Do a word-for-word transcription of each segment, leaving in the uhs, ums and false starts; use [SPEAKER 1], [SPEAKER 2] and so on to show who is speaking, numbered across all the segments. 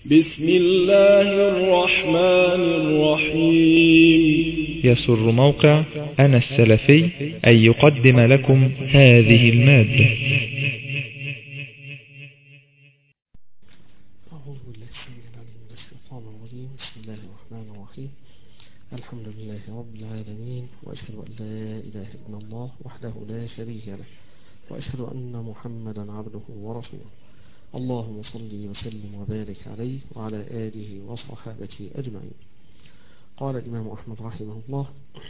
[SPEAKER 1] بسم الله الرحمن الرحيم.
[SPEAKER 2] يسر موقع أنا السلفي أن يقدم لكم هذه المادة.
[SPEAKER 3] أعوذ بالله السميع العليم من الشيطان الرجيم. بسم الله الرحمن الرحيم. الحمد لله رب العالمين، وأشهد أن لا إله إلا الله وحده لا شريك له، وأشهد أن محمدا عبده ورسوله. اللهم صل وسلم وبارك عليه وعلى آله وصحابته أجمعين. قال الإمام أحمد رحمه الله: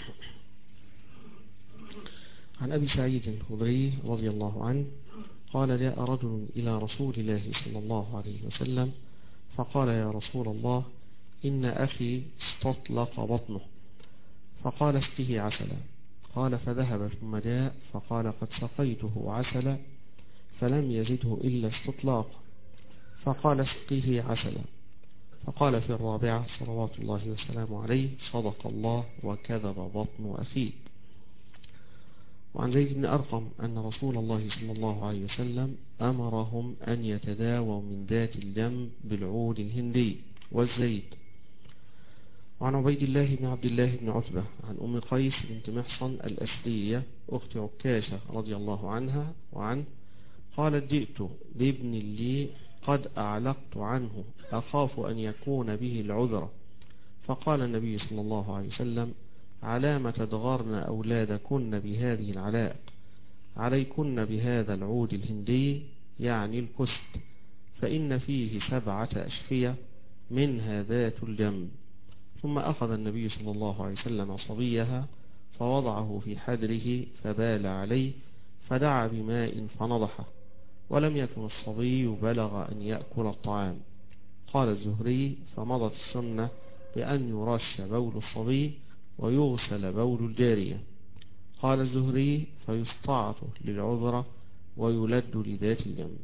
[SPEAKER 3] عن أبي سعيد الخدري رضي الله عنه قال: جاء رجل إلى رسول الله صلى الله عليه وسلم فقال: يا رسول الله، إن أخي استطلق بطنه. فقال: اسقه عسلا. قال: فذهب ثم جاء فقال: قد سقيته عسلا فلم يزده إلا استطلاق. فقال: اسقه عسلا. فقال في الرابعة صلوات الله وسلامه عليه: صدق الله وكذب بطن أخيه. وعن زيد بن أرقم أن رسول الله صلى الله عليه وسلم أمرهم أن يتداووا من ذات الجنب بالعود الهندي والزيت. وعن عبيد الله بن عبد الله بن عتبة عن أم قيس بنت محصن الأسدية أخت عكاشة رضي الله عنها وعنه قالت: جئت بابن لي قد أعلقت عنه أخاف أن يكون به العذر. فقال النبي صلى الله عليه وسلم: علام تدغرن أولادكن بهذه العلائق؟ عليكن بهذا العود الهندي، يعني الكست، فإن فيه سبعة أشفية منها ذات الجنب. ثم أخذ النبي صلى الله عليه وسلم صبيها فوضعه في حدره فبال عليه فدعا بماء فنضحه، ولم يكن الصبي بلغ أن يأكل الطعام. قال الزهري: فمضت السنة بأن يرش بول الصبي ويغسل بول الجارية. قال الزهري: فيستعط للعذرة ويلد لذات الجنب.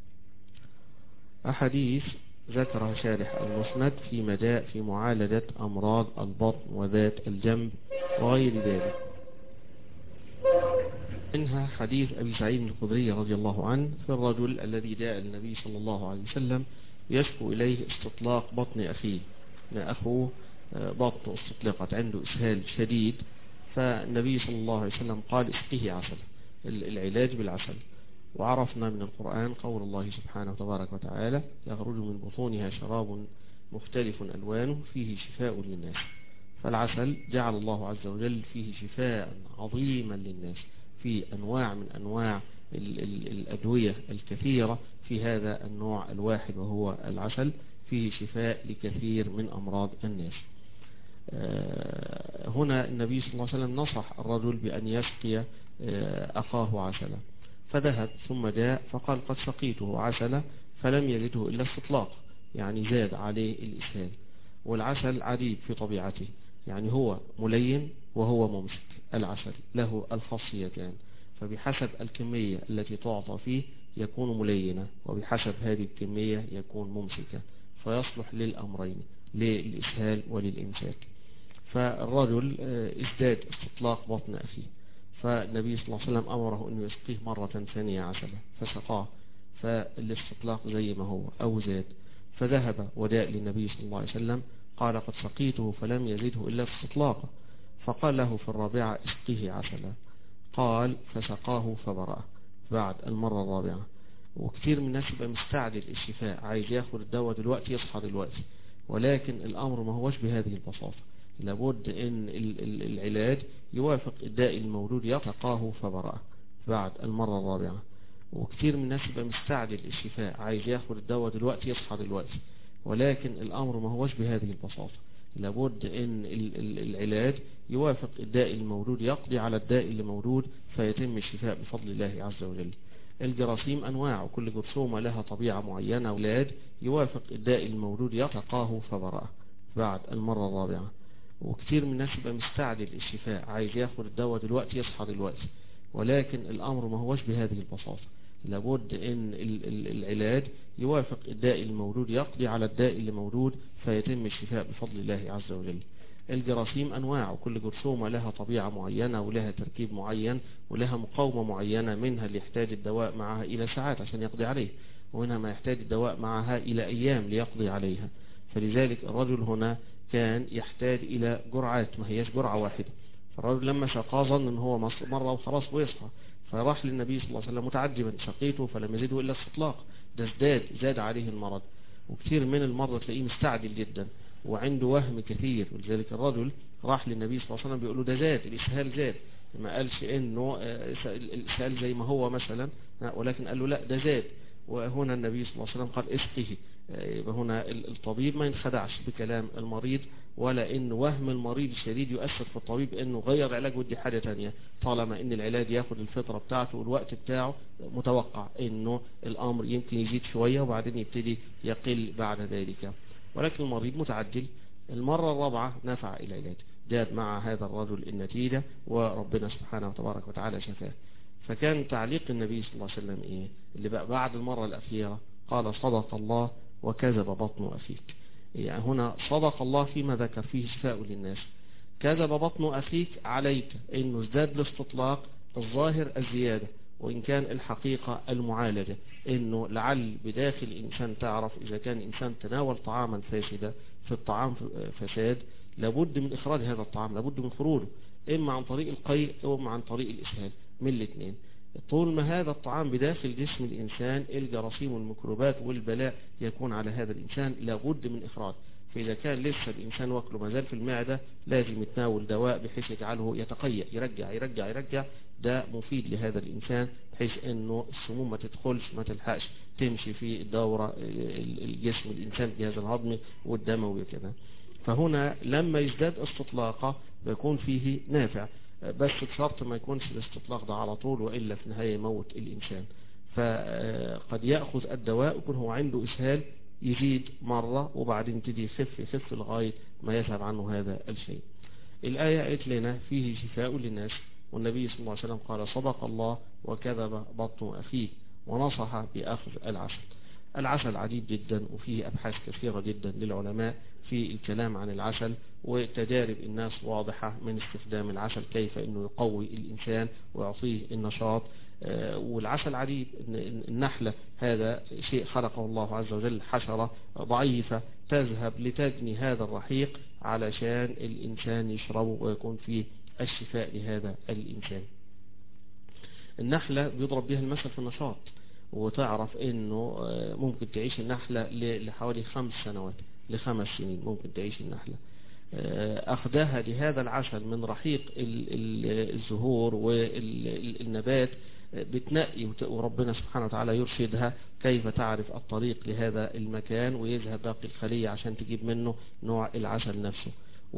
[SPEAKER 3] أحاديث ذكرها شارح المسند فيما جاء في معالجة أمراض البطن وذات الجنب وغير ذلك. منها حديث أبي سعيد الخدري رضي الله عنه في الرجل الذي جاء النبي صلى الله عليه وسلم يشكو إليه استطلاق بطن أخيه. أخوه بطنه استطلقت، عنده إسهال شديد، فالنبي صلى الله عليه وسلم قال: اسقه عسل، العلاج بالعسل. وعرفنا من القرآن قول الله سبحانه وتبارك وتعالى: يخرج من بطونها شراب مختلف ألوانه فيه شفاء للناس. فالعسل جعل الله عز وجل فيه شفاء عظيما للناس في أنواع من أنواع ال ال الأدوية الكثيرة. في هذا النوع الواحد وهو العسل فيه شفاء لكثير من أمراض الناس. هنا النبي صلى الله عليه وسلم نصح الرجل بأن يسقي أخاه عسلا، فذهب ثم جاء فقال: قد سقيته عسلا فلم يجده إلا استطلاق، يعني زاد عليه الإسهال. والعسل عجيب في طبيعته، يعني هو ملين وهو ممسك. العسل له الخاصيتان، فبحسب الكمية التي تعطى فيه يكون ملينا، وبحسب هذه الكمية يكون ممسكا، فيصلح للأمرين، للإسهال وللإمساك. فالرجل ازداد استطلاق بطن أخيه، فالنبي صلى الله عليه وسلم أمره أن يسقيه مرة ثانية عسلا، فسقاه، فالاستطلاق زي ما هو أو زاد. فذهب وجاء للنبي صلى الله عليه وسلم قال: قد سقيته فلم يزده إلا استطلاقا. فقال له في الرابعة: اسقه عسلا. قال: فسقاه فبرأه بعد المرة الرابعة. وكثير من الناس يبقى مستعجل الشفاء، عايز ياخد الدواء دلوقتي يصحى دلوقتي، ولكن الأمر ما هوش بهذه البساطة. لابد ان العلاج يوافق الداء الموجود. يسقاه فبرأه بعد المرة الرابعة. وكثير من الناس يبقى مستعجل الشفاء، عايز ياخد الدواء دلوقتي يصحى دلوقتي، ولكن الأمر ما هوش بهذه البساطة. لابد ان العلاج يوافق الداء الموجود، يقضي على الداء اللي موجود فيتم الشفاء بفضل الله عز وجل. الجراثيم أنواع، وكل جرثومة لها طبيعة معينة، والعلاج يوافق الداء الموجود. يسقاه فبرأه بعد المرة الرابعة. وكثير من الناس يبقى مستعجل الشفاء، عايز ياخد الدواء دلوقتي يصحى دلوقتي، ولكن الأمر ما هوش بهذه البساطة. لابد ان العلاج يوافق الداء الموجود، يقضي على الداء اللي موجود فيتم الشفاء بفضل الله عز وجل. الجراثيم أنواع، وكل جرثومة لها طبيعة معينة ولها تركيب معين ولها مقاومة معينة، منها اللي يحتاج الدواء معها إلى ساعات عشان يقضي عليه، وهنا ما يحتاج الدواء معها إلى أيام ليقضي عليها. فلذلك الرجل هنا كان يحتاج إلى جرعات، ما هياش جرعة واحدة. فالرجل لما شقى ظن ان هو مرة وخلاص ويصحى، فراح للنبي صلى الله عليه وسلم متعجبا: شقيته فلم يزده إلا استطلاق، ده ازداد زاد عليه المرض. وكثير من المرضى تلاقيه مستعجل جدا وعنده وهم كثير، ولذلك الرجل راح للنبي صلى الله عليه وسلم بيقول له ده زاد، الإسهال زاد. ما قالش انه الإسهال زي ما هو مثلا، ولكن قال له لا ده زاد. وهنا النبي صلى الله عليه وسلم قال اسقه. يبقى هنا الطبيب ما ينخدعش بكلام المريض، ولا ان وهم المريض الشديد يؤثر في الطبيب انه غير علاج ودي حاجة تانية، طالما ان العلاج ياخد الفترة بتاعته والوقت بتاعه، متوقع انه الامر يمكن يزيد شوية وبعدين يبتدي يقل بعد ذلك. ولكن المريض متعجل. المرة الرابعة نفع العلاج، جاءت مع هذا الرجل النتيجة وربنا سبحانه وتبارك وتعالى شفاه. فكان تعليق النبي صلى الله عليه وسلم ايه اللي بقى بعد المرة الأخيرة؟ قال: صدق الله وكذب بطن أخيك. يعني هنا صدق الله فيما ذكر فيه شفاء للناس، كذب بطن أخيك عليك انه ازداد الاستطلاق الظاهر الزيادة، وإن كان الحقيقة المعالجة، انه لعل بداخل الإنسان تعرف إذا كان الإنسان تناول طعاما فاسدا، في الطعام فساد، لابد من إخراج هذا الطعام، لابد من خروجه إما عن طريق القيء أو عن طريق الإسهال، من الاثنين. طول ما هذا الطعام بداخل جسم الإنسان الجراثيم والميكروبات والبلاء يكون على هذا الإنسان، لابد من إخراج. فإذا كان لسه الإنسان واكله ما زال في المعدة، لازم يتناول دواء بحيث يجعله يتقيأ، يرجع يرجع يرجع. ده مفيد لهذا الإنسان بحيث أنه السموم ما تدخلش، ما تلحقش تمشي في الدورة الجسم الإنسان، الجهاز الهضمي والدموي وكذا. فهنا لما يزداد استطلاقه بيكون فيه نافع، بس بشرط ما يكونش الاستطلاق ده على طول، وإلا في النهاية يموت الإنسان. فقد يأخذ الدواء ويكون هو عنده إسهال يزيد مرة وبعدين يبتدي يخف يخف لغاية ما يذهب عنه هذا الشيء. الآية قالت لنا فيه شفاء للناس، والنبي صلى الله عليه وسلم قال: صدق الله وكذب بطن أخيه، ونصح بأخذ العسل. العسل عديد جدا وفيه أبحاث كثيرة جدا للعلماء في الكلام عن العسل، وتجارب الناس واضحة من استخدام العسل كيف أنه يقوي الإنسان ويعطيه النشاط. والعسل عديد. النحلة هذا شيء خلقه الله عز وجل، حشرة ضعيفة تذهب لتجني هذا الرحيق علشان الإنسان يشربه ويكون فيه الشفاء لهذا الإنسان. النحلة بيضرب بها المثل في النشاط، وتعرف انه ممكن تعيش النحلة لحوالي خمس سنوات لخمس سنين ممكن تعيش النحلة. اخذها لهذا العسل من رحيق الزهور والنبات بتنقي، وربنا سبحانه وتعالى يرشدها كيف تعرف الطريق لهذا المكان، ويذهب باقي الخلية عشان تجيب منه نوع العسل نفسه.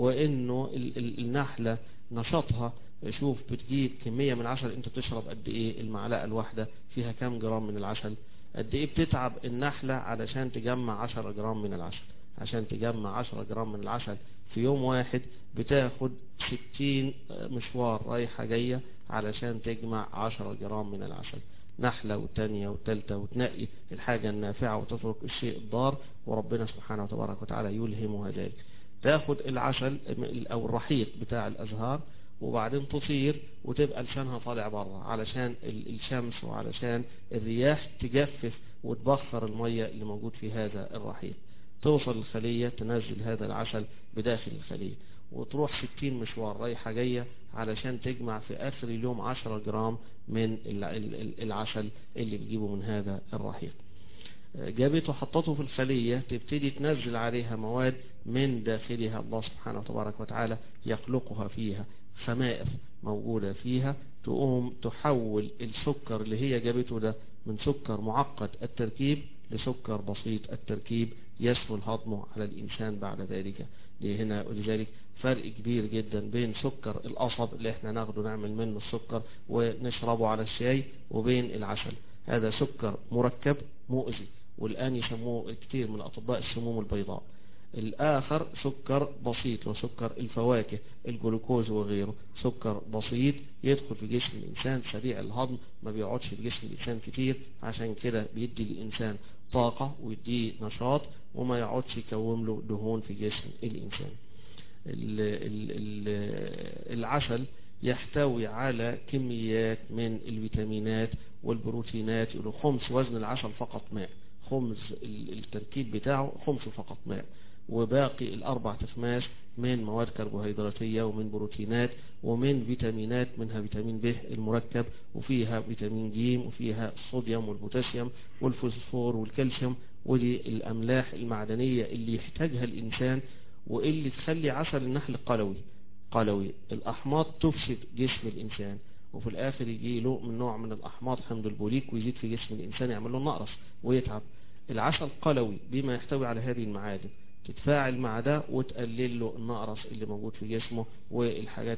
[SPEAKER 3] وانه النحلة نشاطها، شوف بتجيب كمية من العسل، انت تشرب قد ايه؟ المعلقة الواحدة فيها كام جرام من العسل؟ قد ايه بتتعب النحلة علشان تجمع عشرة جرام من العسل؟ عشان تجمع عشرة جرام من العسل في يوم واحد بتاخد ستين مشوار رايحة جاية علشان تجمع عشرة جرام من العسل. نحلة والتانية والتالتة، وتنقي الحاجة النافعة وتترك الشيء الضار، وربنا سبحانه وتبارك وتعالى يلهمها ذلك. تاخد العسل او الرحيق بتاع الازهار وبعدين تطير وتبقى لسانها طالع بره علشان الشمس وعلشان الرياح تجفف وتبخر المية اللي موجود في هذا الرحيق. توصل الخلية تنزل هذا العسل بداخل الخلية، وتروح ستين مشوار رايحة جاية علشان تجمع في آخر اليوم عشرة جرام من العسل اللي بتجيبه من هذا الرحيق. جابته حطته في الخلية، تبتدي تنزل عليها مواد من داخلها، الله سبحانه وتبارك وتعالى يخلقها فيها، خمائر موجودة فيها، تقوم تحول السكر اللي هي جابته ده من سكر معقد التركيب لسكر بسيط التركيب يسهل هضمه على الإنسان بعد ذلك. هنا ولذلك فرق كبير جدا بين سكر القصب اللي احنا ناخده نعمل منه السكر ونشربه على الشاي، وبين العسل. هذا سكر مركب مؤذي، والآن يسموه كثير من الأطباء السموم البيضاء. الآخر سكر بسيط وسكر الفواكه، الجلوكوز وغيره، سكر بسيط يدخل في جسم الإنسان سريع الهضم، ما بيقعدش في جسم الإنسان كتير، عشان كده بيدي الإنسان طاقة ويدي نشاط، وما يقعدش يكون له دهون في جسم الإنسان. ال ال ال العسل يحتوي على كميات من الفيتامينات والبروتينات يقولوا خمس وزن العسل فقط ماء، خمس التركيب بتاعه خمس فقط ماء، وباقي الأربع تخماس من مواد كربوهيدراتية ومن بروتينات ومن فيتامينات، منها فيتامين ب المركب، وفيها فيتامين ج، وفيها الصوديوم والبوتاسيوم والفوسفور والكالسيوم، ودي الأملاح المعدنية اللي يحتاجها الإنسان واللي تخلي عسل النحل قلوي. قلوي الأحماض تفسد جسم الإنسان، وفي الآخر يجي له من نوع من الأحماض حمض البوليك ويزيد في جسم الإنسان يعمل له نقرس ويتعب. العسل قلوي بما يحتوي على هذه المعادن، تتفاعل مع ده وتقلل له النقرس اللي موجود في جسمه والحاجات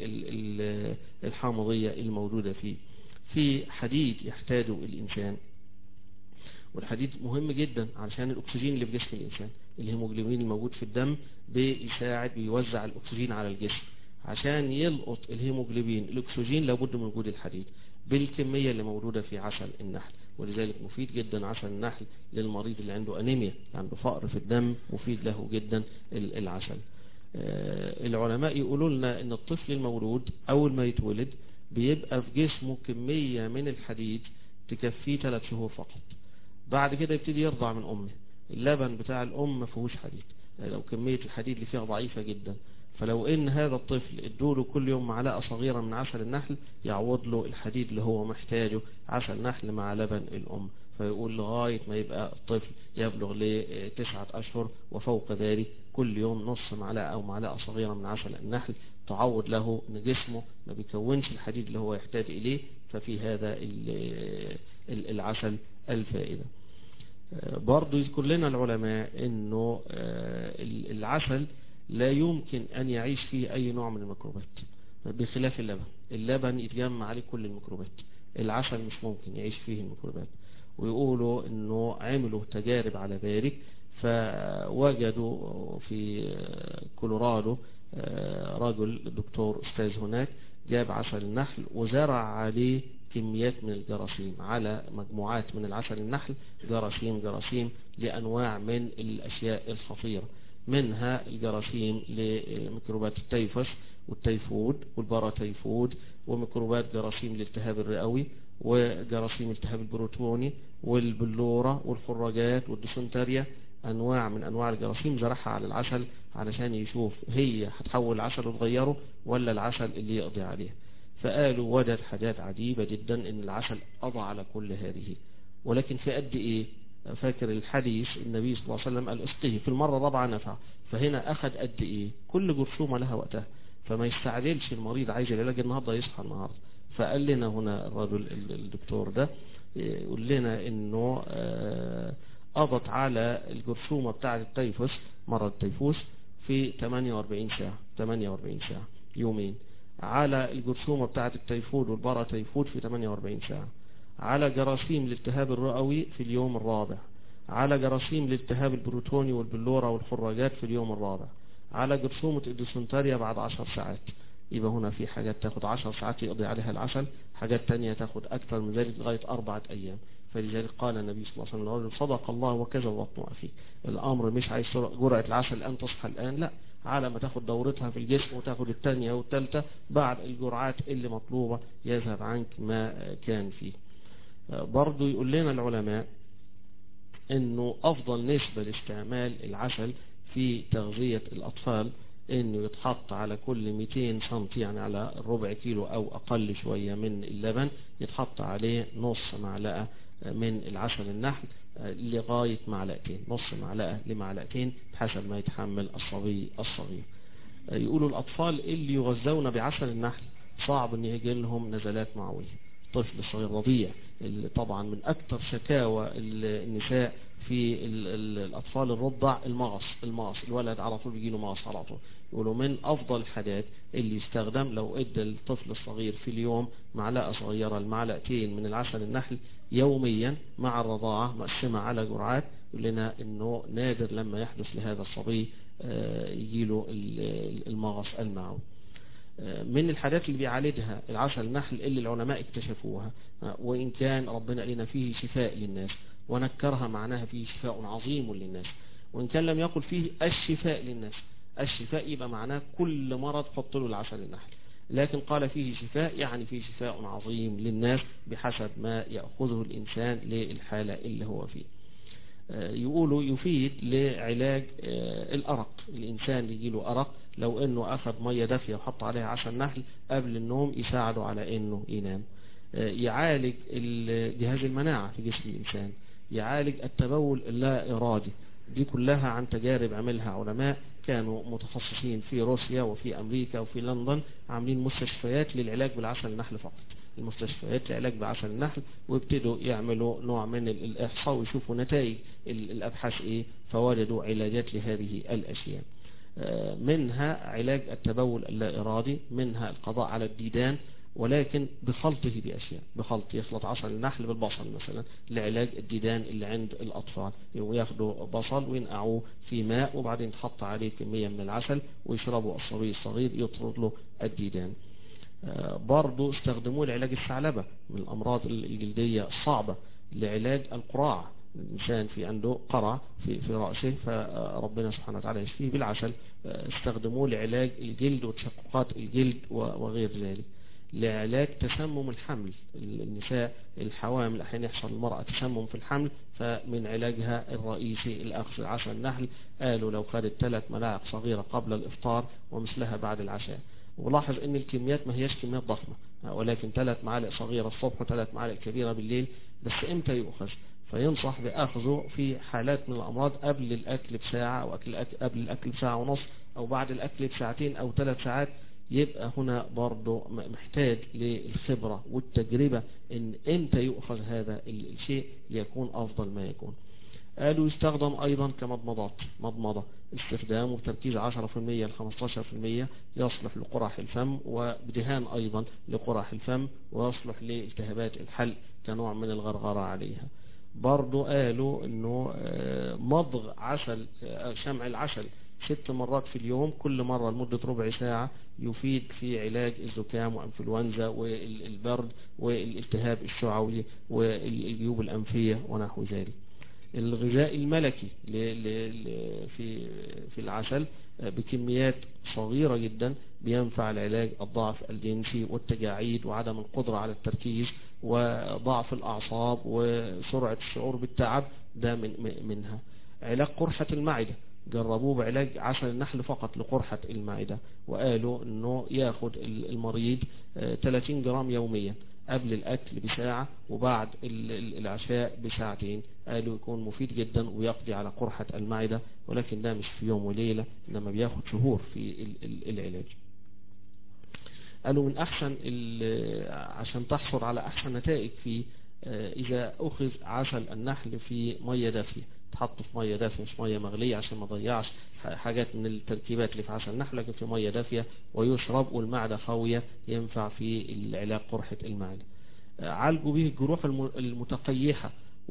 [SPEAKER 3] الحامضية الموجودة فيه. في حديد يحتاجه الإنسان، والحديد مهم جدا علشان الأكسجين اللي في جسم الإنسان. الهيموجلوبين الموجود في الدم بيساعد بيوزع الأكسجين على الجسم، عشان يلقط الهيموجلوبين الأكسجين لابد من وجود الحديد بالكمية اللي موجودة في عسل النحل، ولذلك مفيد جدا عسل النحل للمريض اللي عنده أنيميا، عنده فقر في الدم، مفيد له جدا العسل. العلماء يقولوا لنا ان الطفل المولود أول ما يتولد بيبقى في جسمه كمية من الحديد تكفيه ثلاث شهور فقط، بعد كده يبتدي يرضع من أمه. اللبن بتاع الأم ما فيهوش حديد، لو كمية الحديد اللي فيها ضعيفة جدا، فلو ان هذا الطفل ادوله كل يوم معلقة صغيرة من عسل النحل يعوض له الحديد اللي هو محتاجه، عسل نحل مع لبن الأم. فيقول لغاية ما يبقى الطفل يبلغ لتسعة أشهر وفوق ذلك كل يوم نص معلقة أو معلقة صغيرة من عسل النحل تعوض له ان جسمه ما بيكونش الحديد اللي هو يحتاج إليه، ففي هذا العسل الفائدة. برضو يذكر لنا العلماء انه العسل لا يمكن ان يعيش فيه اي نوع من الميكروبات بخلاف اللبن. اللبن يتجمع عليه كل الميكروبات، العسل مش ممكن يعيش فيه الميكروبات. ويقولوا انه عملوا تجارب على ذلك، فوجدوا في كولورادو رجل دكتور استاذ هناك جاب عسل النحل وزرع عليه كميات من الجراثيم، على مجموعات من العسل النحل جراثيم جراثيم لأنواع من الأشياء الخطيرة، منها الجراثيم لميكروبات التيفوس والتيفود والباراتيفود، وميكروبات جراثيم الالتهاب الرئوي، وجراثيم التهاب البروتوني والبلورة والخراجات والديسنتريا. أنواع من أنواع الجراثيم زرعها على العسل علشان يشوف هي هتحول العسل وتغيره ولا العسل اللي يقضي عليه. فقالوا وجد حاجات عجيبة جدا ان العسل قضى على كل هذه، ولكن في قد ايه؟ فاكر الحديث النبي صلى الله عليه وسلم قال اسقيه في المرة ربع نفع، فهنا اخذ قد ايه؟ كل جرثومة لها وقتها، فما يستعجلش المريض عايز العلاج النهارده يصحى النهارده. فقال لنا هنا الرجل الدكتور ده يقول لنا انه قضت على الجرثومة بتاعة التيفوس، مرض التيفوس، في ثمانية وأربعين ساعة، ثمانية وأربعين ساعة، يومين. على الجرثومة بتاعة التيفود والباراتيفود في ثمانية وأربعين ساعة. على جراثيم الالتهاب الرئوي في اليوم الرابع. على جراثيم الالتهاب البروتوني والبلورة والخراجات في اليوم الرابع. على جرثومة الديسنتريا بعد عشر ساعات. يبقى هنا في حاجات تاخد عشر ساعات يقضي عليها العسل، حاجات تانية تاخد أكثر من ذلك لغاية أربعة أيام. فلذلك قال النبي صلى الله عليه وسلم صدق الله وكذب بطن أخيه. الأمر مش عايز جرعة العسل الآن تصحى الآن، لا، على ما تاخد دورتها في الجسم وتاخد الثانية والثالثة بعد الجرعات اللي مطلوبة يذهب عنك ما كان فيه. برضو يقول لنا العلماء انه افضل نسبة لاستعمال العسل في تغذية الاطفال انه يتحط على كل مئتين سنتي، يعني على ربع كيلو او اقل شوية من اللبن يتحط عليه نص معلقة من العسل النحل لغاية معلقتين، نص معلقة لمعلقتين حسب ما يتحمل الصبي الصغير. يقولوا الأطفال اللي يغذون بعسل النحل صعب ان يجي لهم نزلات معوية. طفل صغير رضيع اللي طبعا من أكثر شكاوى النساء في الأطفال الرضع المغص، المغص الولد على طول بيجي له مغص على طول. يقولوا من أفضل الحاجات اللي يستخدم لو ادى الطفل الصغير في اليوم معلقة صغيرة المعلقتين من العسل النحل يوميا مع الرضاعة مقسمة على جرعات. يقول لنا انه نادر لما يحدث لهذا الصبي يجي له المغص المعوي. من الحاجات اللي بيعالجها العسل النحل اللي العلماء اكتشفوها، وإن كان ربنا قالنا فيه شفاء للناس ونكرها معناها فيه شفاء عظيم للناس، وإن كان لم يقل فيه الشفاء للناس. الشفاء يبقى معناه كل مرض حط له العسل النحل. لكن قال فيه شفاء، يعني فيه شفاء عظيم للناس بحسب ما يأخذه الإنسان للحالة اللي هو فيه. يقولوا يفيد لعلاج الأرق. الإنسان اللي يجيله أرق لو أنه أخذ مية دافية وحط عليها عسل نحل قبل النوم يساعده على أنه ينام. يعالج جهاز المناعة في جسم الإنسان، يعالج التبول اللا إرادي. دي كلها عن تجارب عملها علماء كانوا متخصصين في روسيا وفي أمريكا وفي لندن، عاملين مستشفيات للعلاج بالعسل النحل فقط، المستشفيات للعلاج بعسل النحل، وابتدوا يعملوا نوع من الإحصاء ويشوفوا نتائج الأبحاث إيه، فوجدوا علاجات لهذه الأشياء. منها علاج التبول اللا إرادي، منها القضاء على الديدان، ولكن بخلطه بأشياء، بخلط يخلط عسل النحل بالبصل مثلا لعلاج الديدان اللي عند الأطفال، وياخدوا بصل وينقعوه في ماء وبعدين تحط عليه كمية من العسل ويشربوا الصبي الصغير يطرد له الديدان. برضو استخدموه لعلاج الثعلبة من الأمراض الجلدية الصعبة، لعلاج القراع، الإنسان في عنده قرع في في رأسه فربنا سبحانه وتعالى يشفيه بالعسل. استخدموه لعلاج الجلد وتشققات الجلد وغير ذلك. لعلاج تسمم الحمل، النساء الحوامل أحيانا يحصل المرأة تسمم في الحمل، فمن علاجها الرئيسي الأخذ عسل النحل. قالوا لو خدت ثلاث ملاعق صغيرة قبل الإفطار ومثلها بعد العشاء. ولاحظ ان الكميات ما هياش كميات ضخمة، ولكن ثلاث معالق صغيرة الصبح وثلاث معالق كبيرة بالليل. بس امتى يؤخذ؟ فينصح بأخذه في حالات من الأمراض قبل الأكل بساعة، أو أكل قبل الأكل بساعة ونص، أو بعد الأكل بساعتين أو ثلاث ساعات. يبقى هنا برضو محتاج للخبرة والتجربة ان امتى يؤخذ هذا الشيء ليكون أفضل ما يكون. قالوا يستخدم أيضا كمضمضات، مضمضة استخدامه بتركيز عشرة بالمئة ل خمسة عشر بالمئة يصلح لقرح الفم، وبدهان أيضا لقرح الفم، ويصلح لالتهابات الحلق كنوع من الغرغرة عليها. برضو قالوا انه مضغ عسل، شمع العسل ست مرات في اليوم، كل مرة لمدة ربع ساعة، يفيد في علاج الزكام وانفلونزا والبرد والالتهاب الشعوي والجيوب الأنفية ونحو ذلك. الغذاء الملكي في في العسل بكميات صغيرة جدا بينفع لعلاج الضعف الجنسي والتجاعيد وعدم القدرة على التركيز وضعف الأعصاب وسرعة الشعور بالتعب، ده من منها. علاج قرحة المعدة جربوه بعلاج عسل النحل فقط لقرحة المعدة، وقالوا انه ياخد المريض ثلاثين جرام يوميا قبل الأكل بساعة وبعد العشاء بساعتين. قالوا يكون مفيد جدا ويقضي على قرحة المعدة، ولكن ده مش في يوم وليلة، إنما بياخد شهور في العلاج. قالوا من أحسن عشان تحصل على أحسن نتائج في إذا أخذ عسل النحل في مية دافية، تحط في مية دافية مش مية مغلية عشان ما ضيعش حاجات من التركيبات اللي في عسل النحل، لكن في مية دافية ويشرب والمعدة خاوية، ينفع في العلاج قرحة المعدة. عالجوا به الجروح المتقيحة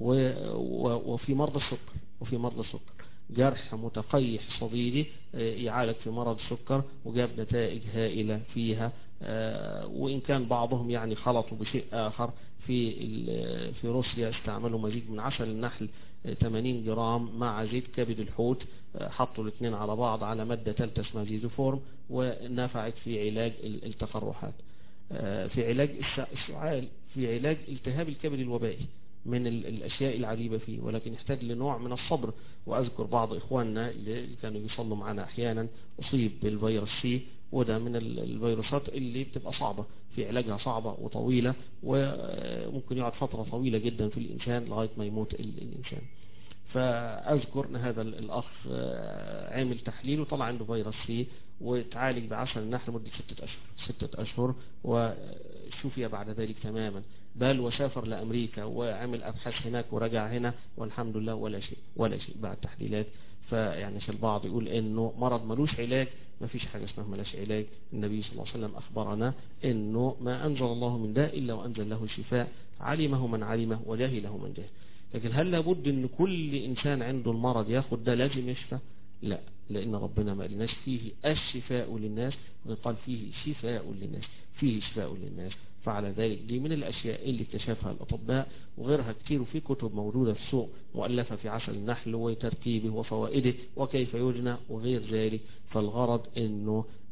[SPEAKER 3] وفي مرضى السكر، وفي مرضى السكر جرح متقيح صديدي يعالج في مرض السكر وجاب نتائج هائلة فيها. وإن كان بعضهم يعني خلطوا بشيء آخر، في في روسيا استعملوا مزيج من عسل النحل ثمانين جرام مع زيت كبد الحوت، حطوا الاثنين على بعض على مادة ثالثة اسمها زيزوفورم، ونفعت في علاج التقرحات، في علاج السعال، في علاج التهاب الكبد الوبائي، من الأشياء العجيبة فيه، ولكن يحتاج لنوع من الصبر. وأذكر بعض إخواننا اللي كانوا يصلوا معنا أحيانا أصيب بالفيروس سي، وده من الفيروسات اللي بتبقى صعبة في علاجها، صعبة وطويلة، وممكن يقعد فترة طويلة جدا في الإنسان لغاية ما يموت الإنسان. فأذكر أن هذا الأخ عامل تحليل وطلع عنده فيروس سي، وتعالج بعسل النحل لمدة ستة أشهر ستة أشهر وشفي بعد ذلك تماما، بل وسافر لأمريكا وعمل أبحاث هناك ورجع هنا والحمد لله ولا شيء ولا شيء بعد تحليلات. فيعني في البعض يقول إنه مرض ملوش علاج، ما فيش حاجة اسمها ملاش علاج. النبي صلى الله عليه وسلم أخبرنا إنه ما أنزل الله من داء إلا وأنزل له شفاء، علمه من علمه وجهله من جهل. لكن هل لابد ان كل انسان عنده المرض ياخد ده لازم يشفى؟ لا، لان ربنا ما قالناش فيه الشفاء للناس، وقال فيه شفاء للناس، فيه شفاء للناس. فعلى ذلك دي من الاشياء اللي اكتشفها الاطباء وغيرها كتير، وفي كتب موجودة في السوق مؤلفة في عسل النحل وتركيبه وفوائده وكيف يجنى وغير ذلك. فالغرض انه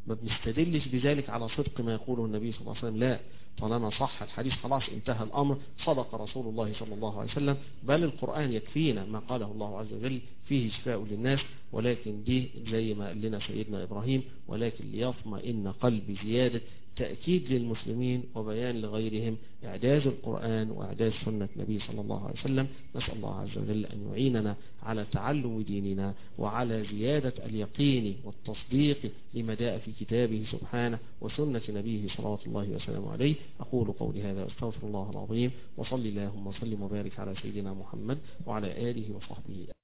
[SPEAKER 3] ما بنستدلش بذلك على صدق ما يقوله النبي صلى الله عليه وسلم، لا، طالما صح الحديث خلاص انتهى الأمر، صدق رسول الله صلى الله عليه وسلم، بل القرآن يكفينا ما قاله الله عز وجل فيه شفاء للناس. ولكن دي زي ما قال لنا سيدنا إبراهيم، ولكن ليطمئن قلبي زيادة تأكيد للمسلمين وبيان لغيرهم إعجاز القرآن وإعجاز سنة النبي صلى الله عليه وسلم. نسأل الله عز وجل أن يعيننا على تعلم ديننا وعلى زيادة اليقين والتصديق لما جاء في كتابه سبحانه وسنة نبيه صلوات الله وسلامه عليه. أقول قولي هذا واستغفر الله العظيم، وصلي اللهم وسلم وبارك على سيدنا محمد وعلى آله وصحبه.